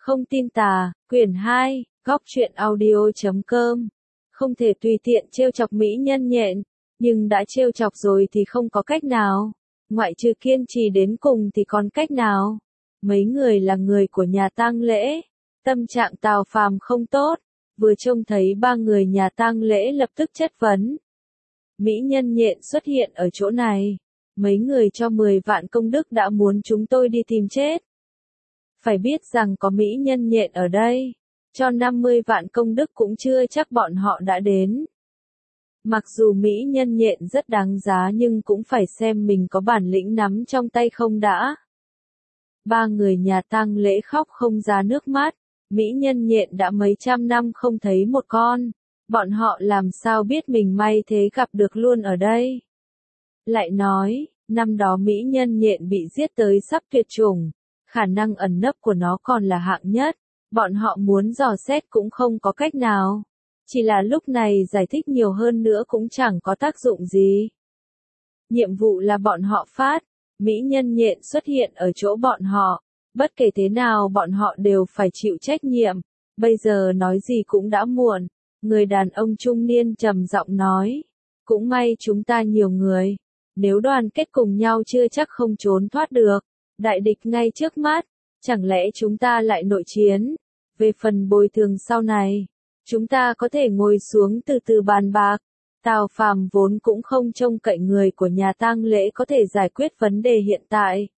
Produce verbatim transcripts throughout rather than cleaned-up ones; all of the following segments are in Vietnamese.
Không tin tà, quyển hai, góc truyện audio chấm com. Không thể tùy tiện trêu chọc mỹ nhân nhện, nhưng đã trêu chọc rồi thì không có cách nào. Ngoại trừ kiên trì đến cùng thì còn cách nào? Mấy người là người của nhà tang lễ. Tâm trạng Tào Phàm không tốt, vừa trông thấy ba người nhà tang lễ lập tức chất vấn. Mỹ nhân nhện xuất hiện ở chỗ này. Mấy người cho mười vạn công đức đã muốn chúng tôi đi tìm chết. Phải biết rằng có mỹ nhân nhện ở đây, cho năm mươi vạn công đức cũng chưa chắc bọn họ đã đến. Mặc dù mỹ nhân nhện rất đáng giá nhưng cũng phải xem mình có bản lĩnh nắm trong tay không đã. Ba người nhà tang lễ khóc không ra nước mắt, mỹ nhân nhện đã mấy trăm năm không thấy một con, bọn họ làm sao biết mình may thế gặp được luôn ở đây. Lại nói, năm đó mỹ nhân nhện bị giết tới sắp tuyệt chủng, khả năng ẩn nấp của nó còn là hạng nhất, bọn họ muốn dò xét cũng không có cách nào. Chỉ là lúc này giải thích nhiều hơn nữa cũng chẳng có tác dụng gì. Nhiệm vụ là bọn họ phát, mỹ nhân nhện xuất hiện ở chỗ bọn họ, bất kể thế nào bọn họ đều phải chịu trách nhiệm, bây giờ nói gì cũng đã muộn. Người đàn ông trung niên trầm giọng nói, cũng may chúng ta nhiều người, nếu đoàn kết cùng nhau chưa chắc không trốn thoát được, đại địch ngay trước mắt, chẳng lẽ chúng ta lại nội chiến, về phần bồi thường sau này, chúng ta có thể ngồi xuống từ từ bàn bạc. Tào Phàm vốn cũng không trông cậy người của nhà tang lễ có thể giải quyết vấn đề hiện tại.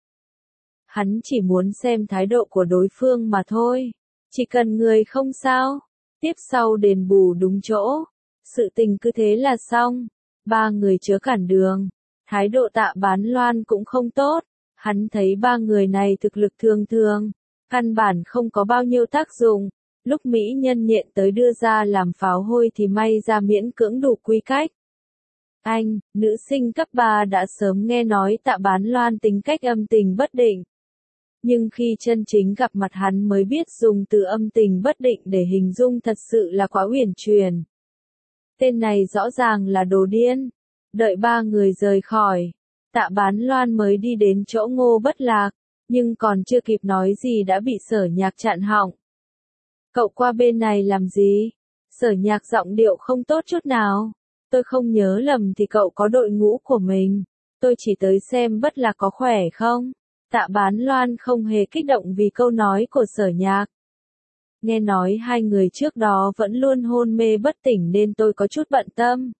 Hắn chỉ muốn xem thái độ của đối phương mà thôi, chỉ cần người không sao, tiếp sau đền bù đúng chỗ, sự tình cứ thế là xong. Ba người chớ cản đường, thái độ Tạ Bán Loan cũng không tốt, hắn thấy ba người này thực lực thường thường, căn bản không có bao nhiêu tác dụng. Lúc mỹ nhân nhện tới đưa ra làm pháo hôi thì may ra miễn cưỡng đủ quy cách. Anh, nữ sinh cấp ba đã sớm nghe nói Tạ Bán Loan tính cách âm tình bất định. Nhưng khi chân chính gặp mặt hắn mới biết dùng từ âm tình bất định để hình dung thật sự là quá uyển chuyển. Tên này rõ ràng là đồ điên. Đợi ba người rời khỏi, Tạ Bán Loan mới đi đến chỗ Ngô Bất Lạc, nhưng còn chưa kịp nói gì đã bị Sở Nhạc chặn họng. Cậu qua bên này làm gì? Sở Nhạc giọng điệu không tốt chút nào. Tôi không nhớ lầm thì cậu có đội ngũ của mình. Tôi chỉ tới xem Bất Lạc có khỏe không? Tạ Bán Loan không hề kích động vì câu nói của Sở Nhạc. Nghe nói hai người trước đó vẫn luôn hôn mê bất tỉnh nên tôi có chút bận tâm.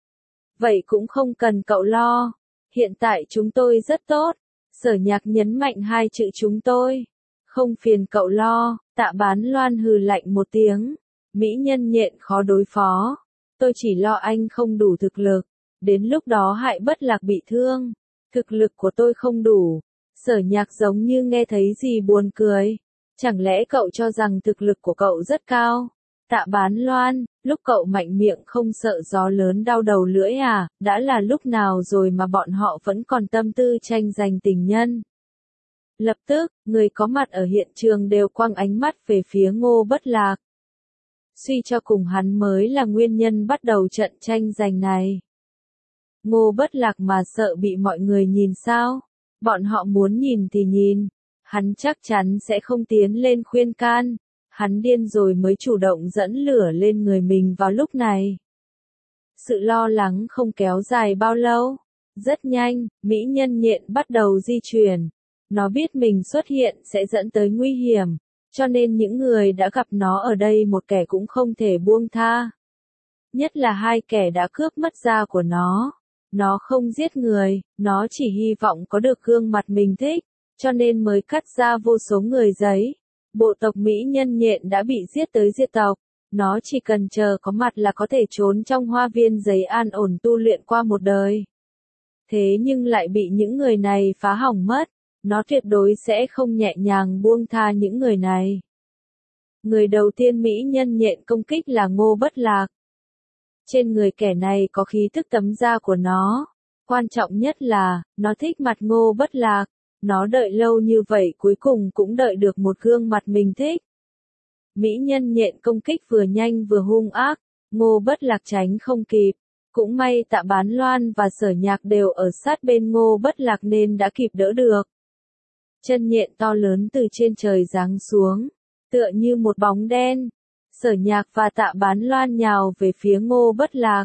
Vậy cũng không cần cậu lo. Hiện tại chúng tôi rất tốt. Sở Nhạc nhấn mạnh hai chữ chúng tôi. Không phiền cậu lo. Tạ Bán Loan hừ lạnh một tiếng. Mỹ nhân nhện khó đối phó. Tôi chỉ lo anh không đủ thực lực. Đến lúc đó hại Bất Lạc bị thương. Thực lực của tôi không đủ. Sở Nhạc giống như nghe thấy gì buồn cười. Chẳng lẽ cậu cho rằng thực lực của cậu rất cao? Tạ Bán Loan, lúc cậu mạnh miệng không sợ gió lớn đau đầu lưỡi à, đã là lúc nào rồi mà bọn họ vẫn còn tâm tư tranh giành tình nhân. Lập tức, người có mặt ở hiện trường đều quăng ánh mắt về phía Ngô Bất Lạc. Suy cho cùng hắn mới là nguyên nhân bắt đầu trận tranh giành này. Ngô Bất Lạc mà sợ bị mọi người nhìn sao? Bọn họ muốn nhìn thì nhìn. Hắn chắc chắn sẽ không tiến lên khuyên can. Hắn điên rồi mới chủ động dẫn lửa lên người mình vào lúc này. Sự lo lắng không kéo dài bao lâu. Rất nhanh, mỹ nhân nhện bắt đầu di chuyển. Nó biết mình xuất hiện sẽ dẫn tới nguy hiểm, cho nên những người đã gặp nó ở đây một kẻ cũng không thể buông tha. Nhất là hai kẻ đã cướp mất da của nó. Nó không giết người, nó chỉ hy vọng có được gương mặt mình thích, cho nên mới cắt ra vô số người giấy. Bộ tộc mỹ nhân nhện đã bị giết tới diệt tộc, nó chỉ cần chờ có mặt là có thể trốn trong hoa viên giấy an ổn tu luyện qua một đời. Thế nhưng lại bị những người này phá hỏng mất, nó tuyệt đối sẽ không nhẹ nhàng buông tha những người này. Người đầu tiên mỹ nhân nhện công kích là Ngô Bất Lạc. Trên người kẻ này có khí tức tấm da của nó. Quan trọng nhất là, nó thích mặt Ngô Bất Lạc. Nó đợi lâu như vậy cuối cùng cũng đợi được một gương mặt mình thích. Mỹ nhân nhện công kích vừa nhanh vừa hung ác, Ngô Bất Lạc tránh không kịp. Cũng may Tạ Bán Loan và Sở Nhạc đều ở sát bên Ngô Bất Lạc nên đã kịp đỡ được. Chân nhện to lớn từ trên trời giáng xuống. Tựa như một bóng đen, Sở Nhạc và Tạ Bán Loan nhào về phía Ngô Bất Lạc.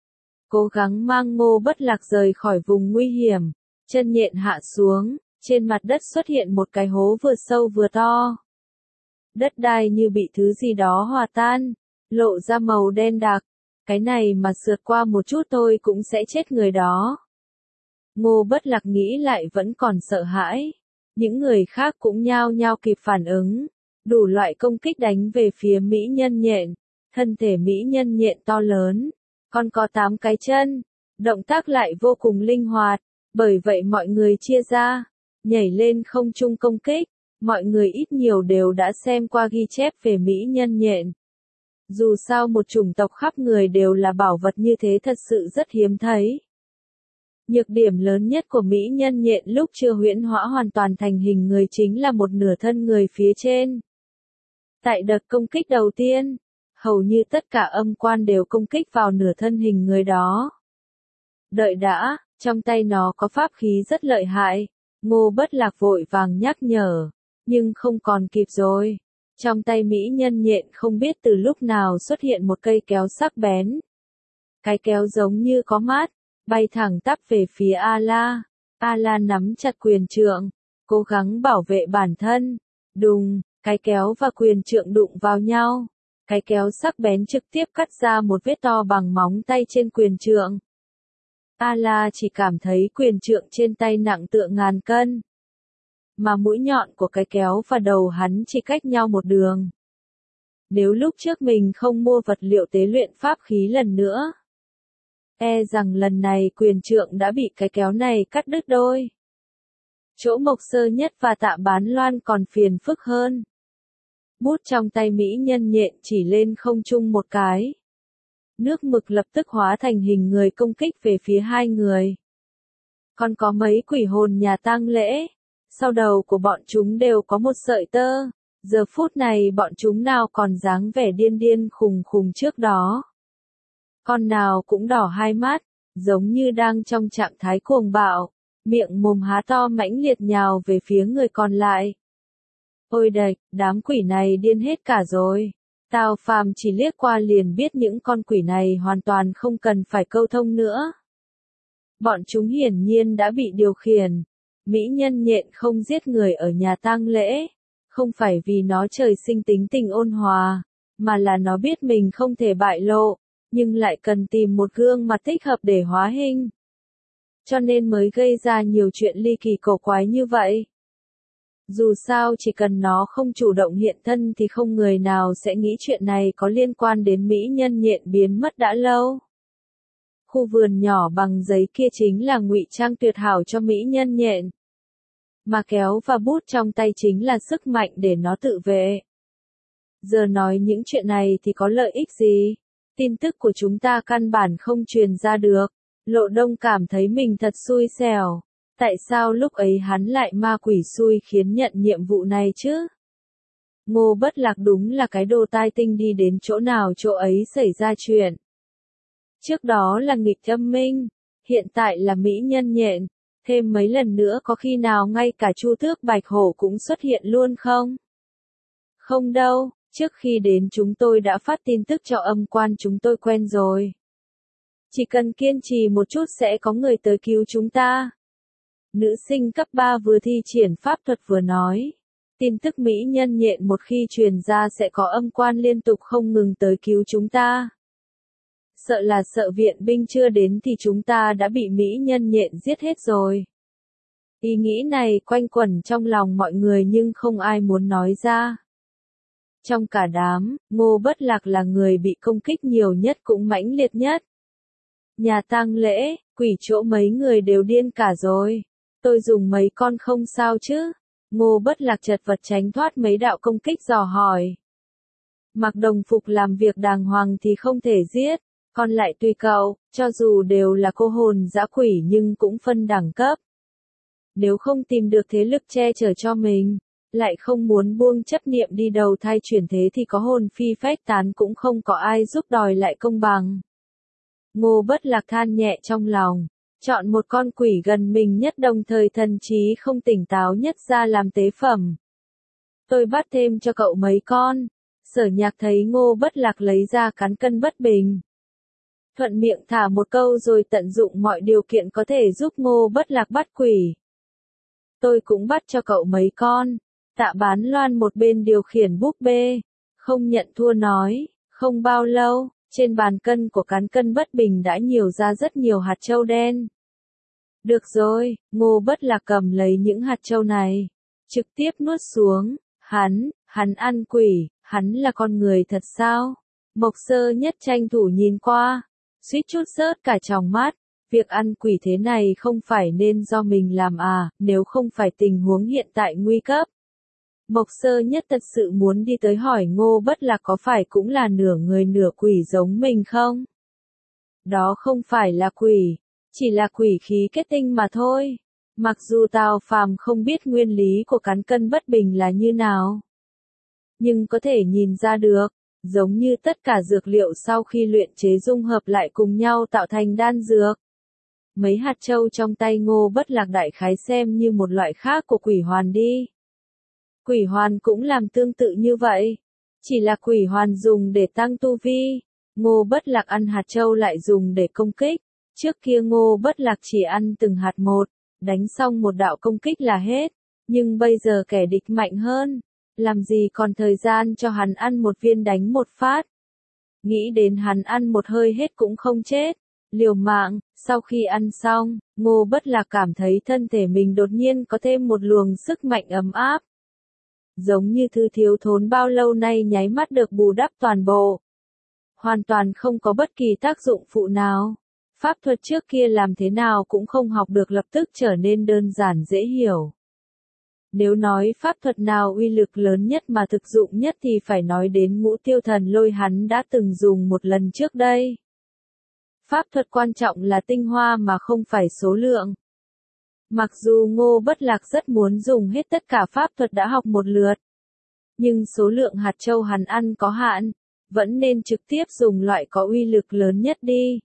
Cố gắng mang Ngô Bất Lạc rời khỏi vùng nguy hiểm, chân nhện hạ xuống, trên mặt đất xuất hiện một cái hố vừa sâu vừa to. Đất đai như bị thứ gì đó hòa tan, lộ ra màu đen đặc, cái này mà sượt qua một chút thôi cũng sẽ chết người đó. Ngô Bất Lạc nghĩ lại vẫn còn sợ hãi, những người khác cũng nhao nhao kịp phản ứng, đủ loại công kích đánh về phía mỹ nhân nhện, thân thể mỹ nhân nhện to lớn, còn có tám cái chân, động tác lại vô cùng linh hoạt, bởi vậy mọi người chia ra, nhảy lên không trung công kích, mọi người ít nhiều đều đã xem qua ghi chép về mỹ nhân nhện. Dù sao một chủng tộc khắp người đều là bảo vật như thế thật sự rất hiếm thấy. Nhược điểm lớn nhất của mỹ nhân nhện lúc chưa huyễn hóa hoàn toàn thành hình người chính là một nửa thân người phía trên. Tại đợt công kích đầu tiên, hầu như tất cả âm quan đều công kích vào nửa thân hình người đó. Đợi đã, trong tay nó có pháp khí rất lợi hại, Ngô Bất Lạc vội vàng nhắc nhở, nhưng không còn kịp rồi. Trong tay mỹ nhân nhện không biết từ lúc nào xuất hiện một cây kéo sắc bén. Cái kéo giống như có mát, bay thẳng tắp về phía A-la. A-la nắm chặt quyền trượng, cố gắng bảo vệ bản thân. Đùng, cái kéo và quyền trượng đụng vào nhau. Cái kéo sắc bén trực tiếp cắt ra một vết to bằng móng tay trên quyền trượng. A-la chỉ cảm thấy quyền trượng trên tay nặng tựa ngàn cân. Mà mũi nhọn của cái kéo và đầu hắn chỉ cách nhau một đường. Nếu lúc trước mình không mua vật liệu tế luyện pháp khí lần nữa, e rằng lần này quyền trượng đã bị cái kéo này cắt đứt đôi. Chỗ Mộc Sơ Nhất và Tạ Bán Loan còn phiền phức hơn. Bút trong tay mỹ nhân nhện chỉ lên không trung một cái. Nước mực lập tức hóa thành hình người công kích về phía hai người. Còn có mấy quỷ hồn nhà tang lễ. Sau đầu của bọn chúng đều có một sợi tơ, giờ phút này bọn chúng nào còn dáng vẻ điên điên khùng khùng trước đó. Con nào cũng đỏ hai mắt, giống như đang trong trạng thái cuồng bạo, miệng mồm há to mãnh liệt nhào về phía người còn lại. Ôi đệch, đám quỷ này điên hết cả rồi. Tào Phàm chỉ liếc qua liền biết những con quỷ này hoàn toàn không cần phải câu thông nữa. Bọn chúng hiển nhiên đã bị điều khiển. Mỹ nhân nhện không giết người ở nhà tang lễ, không phải vì nó trời sinh tính tình ôn hòa, mà là nó biết mình không thể bại lộ, nhưng lại cần tìm một gương mặt thích hợp để hóa hình. Cho nên mới gây ra nhiều chuyện ly kỳ cổ quái như vậy. Dù sao chỉ cần nó không chủ động hiện thân thì không người nào sẽ nghĩ chuyện này có liên quan đến mỹ nhân nhện biến mất đã lâu. Khu vườn nhỏ bằng giấy kia chính là ngụy trang tuyệt hảo cho mỹ nhân nhện. Mà kéo và bút trong tay chính là sức mạnh để nó tự vệ. Giờ nói những chuyện này thì có lợi ích gì? Tin tức của chúng ta căn bản không truyền ra được. Lộ Đông cảm thấy mình thật xui xẻo. Tại sao lúc ấy hắn lại ma quỷ xui khiến nhận nhiệm vụ này chứ? Ngô Bất Lạc đúng là cái đồ tai tinh đi đến chỗ nào chỗ ấy xảy ra chuyện. Trước đó là nghịch âm minh, hiện tại là mỹ nhân nhện, thêm mấy lần nữa có khi nào ngay cả Chu Tước Bạch Hổ cũng xuất hiện luôn không? Không đâu, trước khi đến chúng tôi đã phát tin tức cho âm quan chúng tôi quen rồi. Chỉ cần kiên trì một chút sẽ có người tới cứu chúng ta. Nữ sinh cấp ba vừa thi triển pháp thuật vừa nói. Tin tức mỹ nhân nhện một khi truyền ra sẽ có âm quan liên tục không ngừng tới cứu chúng ta. Sợ là sợ viện binh chưa đến thì chúng ta đã bị mỹ nhân nhện giết hết rồi. Ý nghĩ này quanh quẩn trong lòng mọi người nhưng không ai muốn nói ra. Trong cả đám, Ngô Bất Lạc là người bị công kích nhiều nhất cũng mãnh liệt nhất. Nhà tang lễ, quỷ chỗ mấy người đều điên cả rồi. Tôi dùng mấy con không sao chứ. Ngô Bất Lạc chật vật tránh thoát mấy đạo công kích dò hỏi. Mặc đồng phục làm việc đàng hoàng thì không thể giết. Còn lại tùy cậu, cho dù đều là cô hồn dã quỷ nhưng cũng phân đẳng cấp. Nếu không tìm được thế lực che chở cho mình, lại không muốn buông chấp niệm đi đầu thai chuyển thế thì có hồn phi phách tán cũng không có ai giúp đòi lại công bằng. Ngô Bất Lạc than nhẹ trong lòng, chọn một con quỷ gần mình nhất đồng thời thần trí không tỉnh táo nhất ra làm tế phẩm. Tôi bắt thêm cho cậu mấy con. Sở Nhạc thấy Ngô Bất Lạc lấy ra cán cân bất bình. Thuận miệng thả một câu rồi tận dụng mọi điều kiện có thể giúp Ngô Bất Lạc bắt quỷ. Tôi cũng bắt cho cậu mấy con. Tạ Bán Loan một bên điều khiển búp bê, không nhận thua nói, không bao lâu, trên bàn cân của cán cân bất bình đã nhiều ra rất nhiều hạt châu đen. Được rồi, Ngô Bất Lạc cầm lấy những hạt châu này, trực tiếp nuốt xuống, hắn, hắn ăn quỷ, hắn là con người thật sao? Mộc Sơ Nhất tranh thủ nhìn qua, suýt chút rớt cả tròng mắt. Việc ăn quỷ thế này không phải nên do mình làm à, nếu không phải tình huống hiện tại nguy cấp. Mộc Sơ Nhất thật sự muốn đi tới hỏi Ngô Bất Lạc có phải cũng là nửa người nửa quỷ giống mình không? Đó không phải là quỷ, chỉ là quỷ khí kết tinh mà thôi. Mặc dù Tào Phàm không biết nguyên lý của cán cân bất bình là như nào, nhưng có thể nhìn ra được, giống như tất cả dược liệu sau khi luyện chế dung hợp lại cùng nhau tạo thành đan dược. Mấy hạt châu trong tay Ngô Bất Lạc đại khái xem như một loại khác của quỷ hoàn đi. Quỷ hoàn cũng làm tương tự như vậy. Chỉ là quỷ hoàn dùng để tăng tu vi. Ngô Bất Lạc ăn hạt châu lại dùng để công kích. Trước kia Ngô Bất Lạc chỉ ăn từng hạt một, đánh xong một đạo công kích là hết. Nhưng bây giờ kẻ địch mạnh hơn. Làm gì còn thời gian cho hắn ăn một viên đánh một phát. Nghĩ đến hắn ăn một hơi hết cũng không chết. Liều mạng, sau khi ăn xong, Ngô Bất Lạc cảm thấy thân thể mình đột nhiên có thêm một luồng sức mạnh ấm áp. Giống như thứ thiếu thốn bao lâu nay nháy mắt được bù đắp toàn bộ. Hoàn toàn không có bất kỳ tác dụng phụ nào. Pháp thuật trước kia làm thế nào cũng không học được lập tức trở nên đơn giản dễ hiểu. Nếu nói pháp thuật nào uy lực lớn nhất mà thực dụng nhất thì phải nói đến Ngũ Tiêu Thần Lôi hắn đã từng dùng một lần trước đây. Pháp thuật quan trọng là tinh hoa mà không phải số lượng. Mặc dù Ngô Bất Lạc rất muốn dùng hết tất cả pháp thuật đã học một lượt, nhưng số lượng hạt châu hắn ăn có hạn, vẫn nên trực tiếp dùng loại có uy lực lớn nhất đi.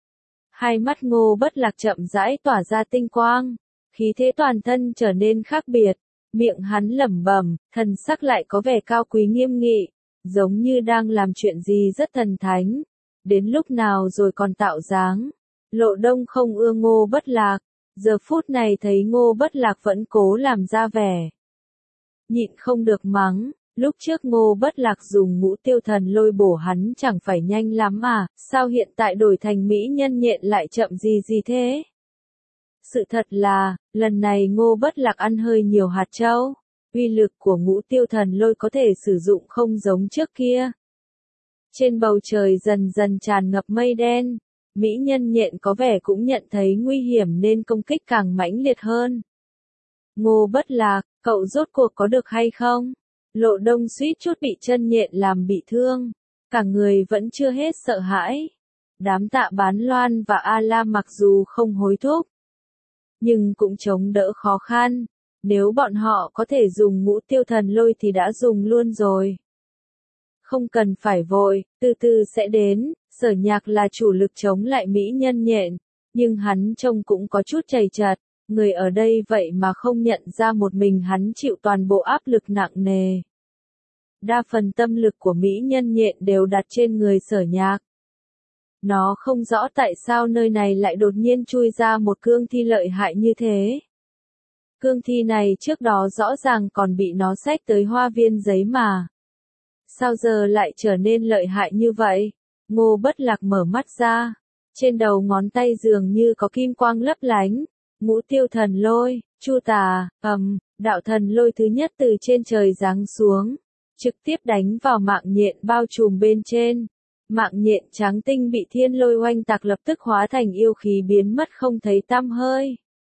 Hai mắt Ngô Bất Lạc chậm rãi tỏa ra tinh quang, khí thế toàn thân trở nên khác biệt, miệng hắn lẩm bẩm, thần sắc lại có vẻ cao quý nghiêm nghị, giống như đang làm chuyện gì rất thần thánh. Đến lúc nào rồi còn tạo dáng. Lộ Đông không ưa Ngô Bất Lạc, giờ phút này thấy Ngô Bất Lạc vẫn cố làm ra vẻ. Nhịn không được mắng, lúc trước Ngô Bất Lạc dùng Ngũ Tiêu Thần Lôi bổ hắn chẳng phải nhanh lắm à, sao hiện tại đổi thành mỹ nhân nhện lại chậm gì gì thế? Sự thật là, lần này Ngô Bất Lạc ăn hơi nhiều hạt châu, uy lực của Ngũ Tiêu Thần Lôi có thể sử dụng không giống trước kia. Trên bầu trời dần dần tràn ngập mây đen, mỹ nhân nhện có vẻ cũng nhận thấy nguy hiểm nên công kích càng mãnh liệt hơn. Ngô Bất Lạc, cậu rốt cuộc có được hay không? Lộ Đông suýt chút bị chân nhện làm bị thương, cả người vẫn chưa hết sợ hãi. Đám Tạ Bán Loan và A La mặc dù không hối thúc, nhưng cũng chống đỡ khó khăn. Nếu bọn họ có thể dùng Ngũ Tiêu Thần Lôi thì đã dùng luôn rồi. Không cần phải vội, từ từ sẽ đến. Sở Nhạc là chủ lực chống lại mỹ nhân nhện, nhưng hắn trông cũng có chút chầy chật, người ở đây vậy mà không nhận ra một mình hắn chịu toàn bộ áp lực nặng nề. Đa phần tâm lực của mỹ nhân nhện đều đặt trên người Sở Nhạc. Nó không rõ tại sao nơi này lại đột nhiên chui ra một cương thi lợi hại như thế. Cương thi này trước đó rõ ràng còn bị nó xách tới hoa viên giấy mà. Sao giờ lại trở nên lợi hại như vậy? Ngô Bất Lạc mở mắt ra. Trên đầu ngón tay dường như có kim quang lấp lánh. Ngũ Tiêu Thần Lôi, Chu Tà, ầm, đạo thần lôi thứ nhất từ trên trời giáng xuống, trực tiếp đánh vào mạng nhện bao trùm bên trên. Mạng nhện trắng tinh bị thiên lôi oanh tạc lập tức hóa thành yêu khí biến mất không thấy tăm hơi.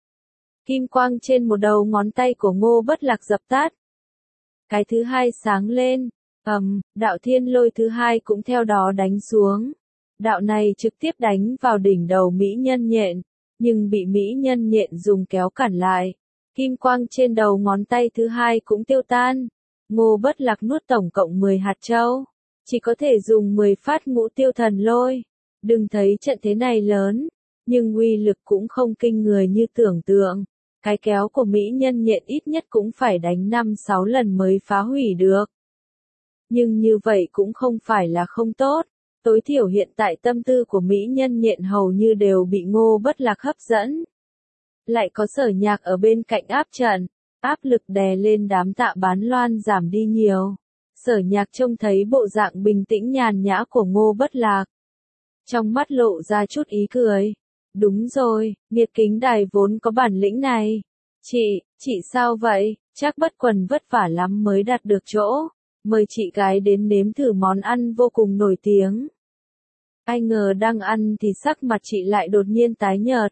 Kim quang trên một đầu ngón tay của Ngô Bất Lạc dập tắt. Cái thứ hai sáng lên, ầm, um, đạo thiên lôi thứ hai cũng theo đó đánh xuống. Đạo này trực tiếp đánh vào đỉnh đầu mỹ nhân nhện, nhưng bị mỹ nhân nhện dùng kéo cản lại. Kim quang trên đầu ngón tay thứ hai cũng tiêu tan. Ngô Bất Lạc nuốt tổng cộng mười hạt châu, chỉ có thể dùng mười phát Ngũ Tiêu Thần Lôi. Đừng thấy trận thế này lớn, nhưng uy lực cũng không kinh người như tưởng tượng. cái kéo của mỹ nhân nhện ít nhất cũng phải đánh năm sáu lần mới phá hủy được. Nhưng như vậy cũng không phải là không tốt, tối thiểu hiện tại tâm tư của mỹ nhân nhện hầu như đều bị Ngô Bất Lạc hấp dẫn. Lại có Sở Nhạc ở bên cạnh áp trận, áp lực đè lên đám Tạ Bán Loan giảm đi nhiều. Sở Nhạc trông thấy bộ dạng bình tĩnh nhàn nhã của Ngô Bất Lạc. Trong mắt lộ ra chút ý cười. Đúng rồi, Nghiệt Kính Đài vốn có bản lĩnh này. Chị, chị sao vậy? Chắc Bất Quần vất vả lắm mới đạt được chỗ. Mời chị gái đến nếm thử món ăn vô cùng nổi tiếng. Ai ngờ đang ăn thì sắc mặt chị lại đột nhiên tái nhợt.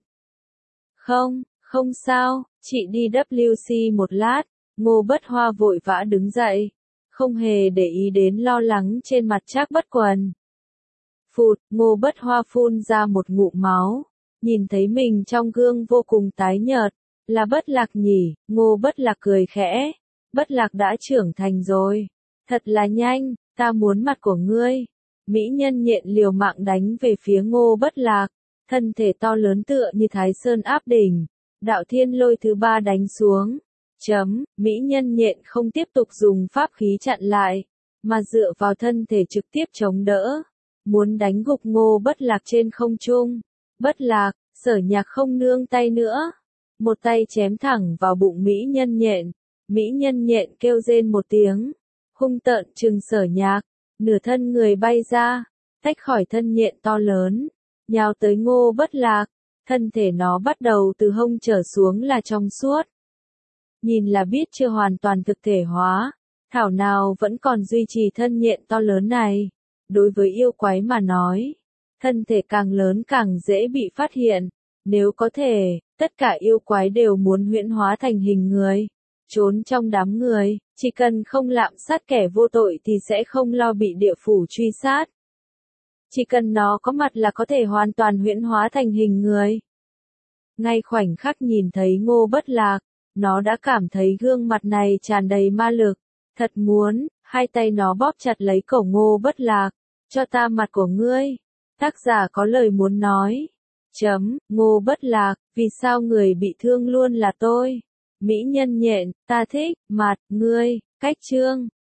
Không, không sao, chị đi vê kép xê một lát. Ngô Bất Hoa vội vã đứng dậy, không hề để ý đến lo lắng trên mặt Trác Bất Quần. Phụt, Ngô Bất Hoa phun ra một ngụm máu, nhìn thấy mình trong gương vô cùng tái nhợt, là Bất Lạc nhỉ? Ngô Bất Lạc cười khẽ, Bất Lạc đã trưởng thành rồi, thật là nhanh, ta muốn mặt của ngươi. Mỹ nhân nhện liều mạng đánh về phía Ngô Bất Lạc, thân thể to lớn tựa như Thái Sơn áp đỉnh, đạo thiên lôi thứ ba đánh xuống. Chấm, mỹ nhân nhện không tiếp tục dùng pháp khí chặn lại, mà dựa vào thân thể trực tiếp chống đỡ, muốn đánh gục Ngô Bất Lạc trên không trung. Bất Lạc, Sở Nhạc không nương tay nữa, một tay chém thẳng vào bụng mỹ nhân nhện. Mỹ nhân nhện kêu rên một tiếng, hung tợn trừng Sở Nhạc, nửa thân người bay ra, tách khỏi thân nhện to lớn, nhào tới Ngô Bất Lạc, thân thể nó bắt đầu từ hông trở xuống là trong suốt. Nhìn là biết chưa hoàn toàn thực thể hóa, thảo nào vẫn còn duy trì thân nhện to lớn này. Đối với yêu quái mà nói, thân thể càng lớn càng dễ bị phát hiện. Nếu có thể, tất cả yêu quái đều muốn huyễn hóa thành hình người, trốn trong đám người, chỉ cần không lạm sát kẻ vô tội thì sẽ không lo bị địa phủ truy sát. Chỉ cần nó có mặt là có thể hoàn toàn huyễn hóa thành hình người. Ngay khoảnh khắc nhìn thấy Ngô Bất Lạc, nó đã cảm thấy gương mặt này tràn đầy ma lực. Thật muốn, hai tay nó bóp chặt lấy cổ Ngô Bất Lạc. Cho ta mặt của ngươi. Tác giả có lời muốn nói. Chấm, Ngô Bất Lạc, vì sao người bị thương luôn là tôi? Mỹ nhân nhện, ta thích, mặt, ngươi, cách chương.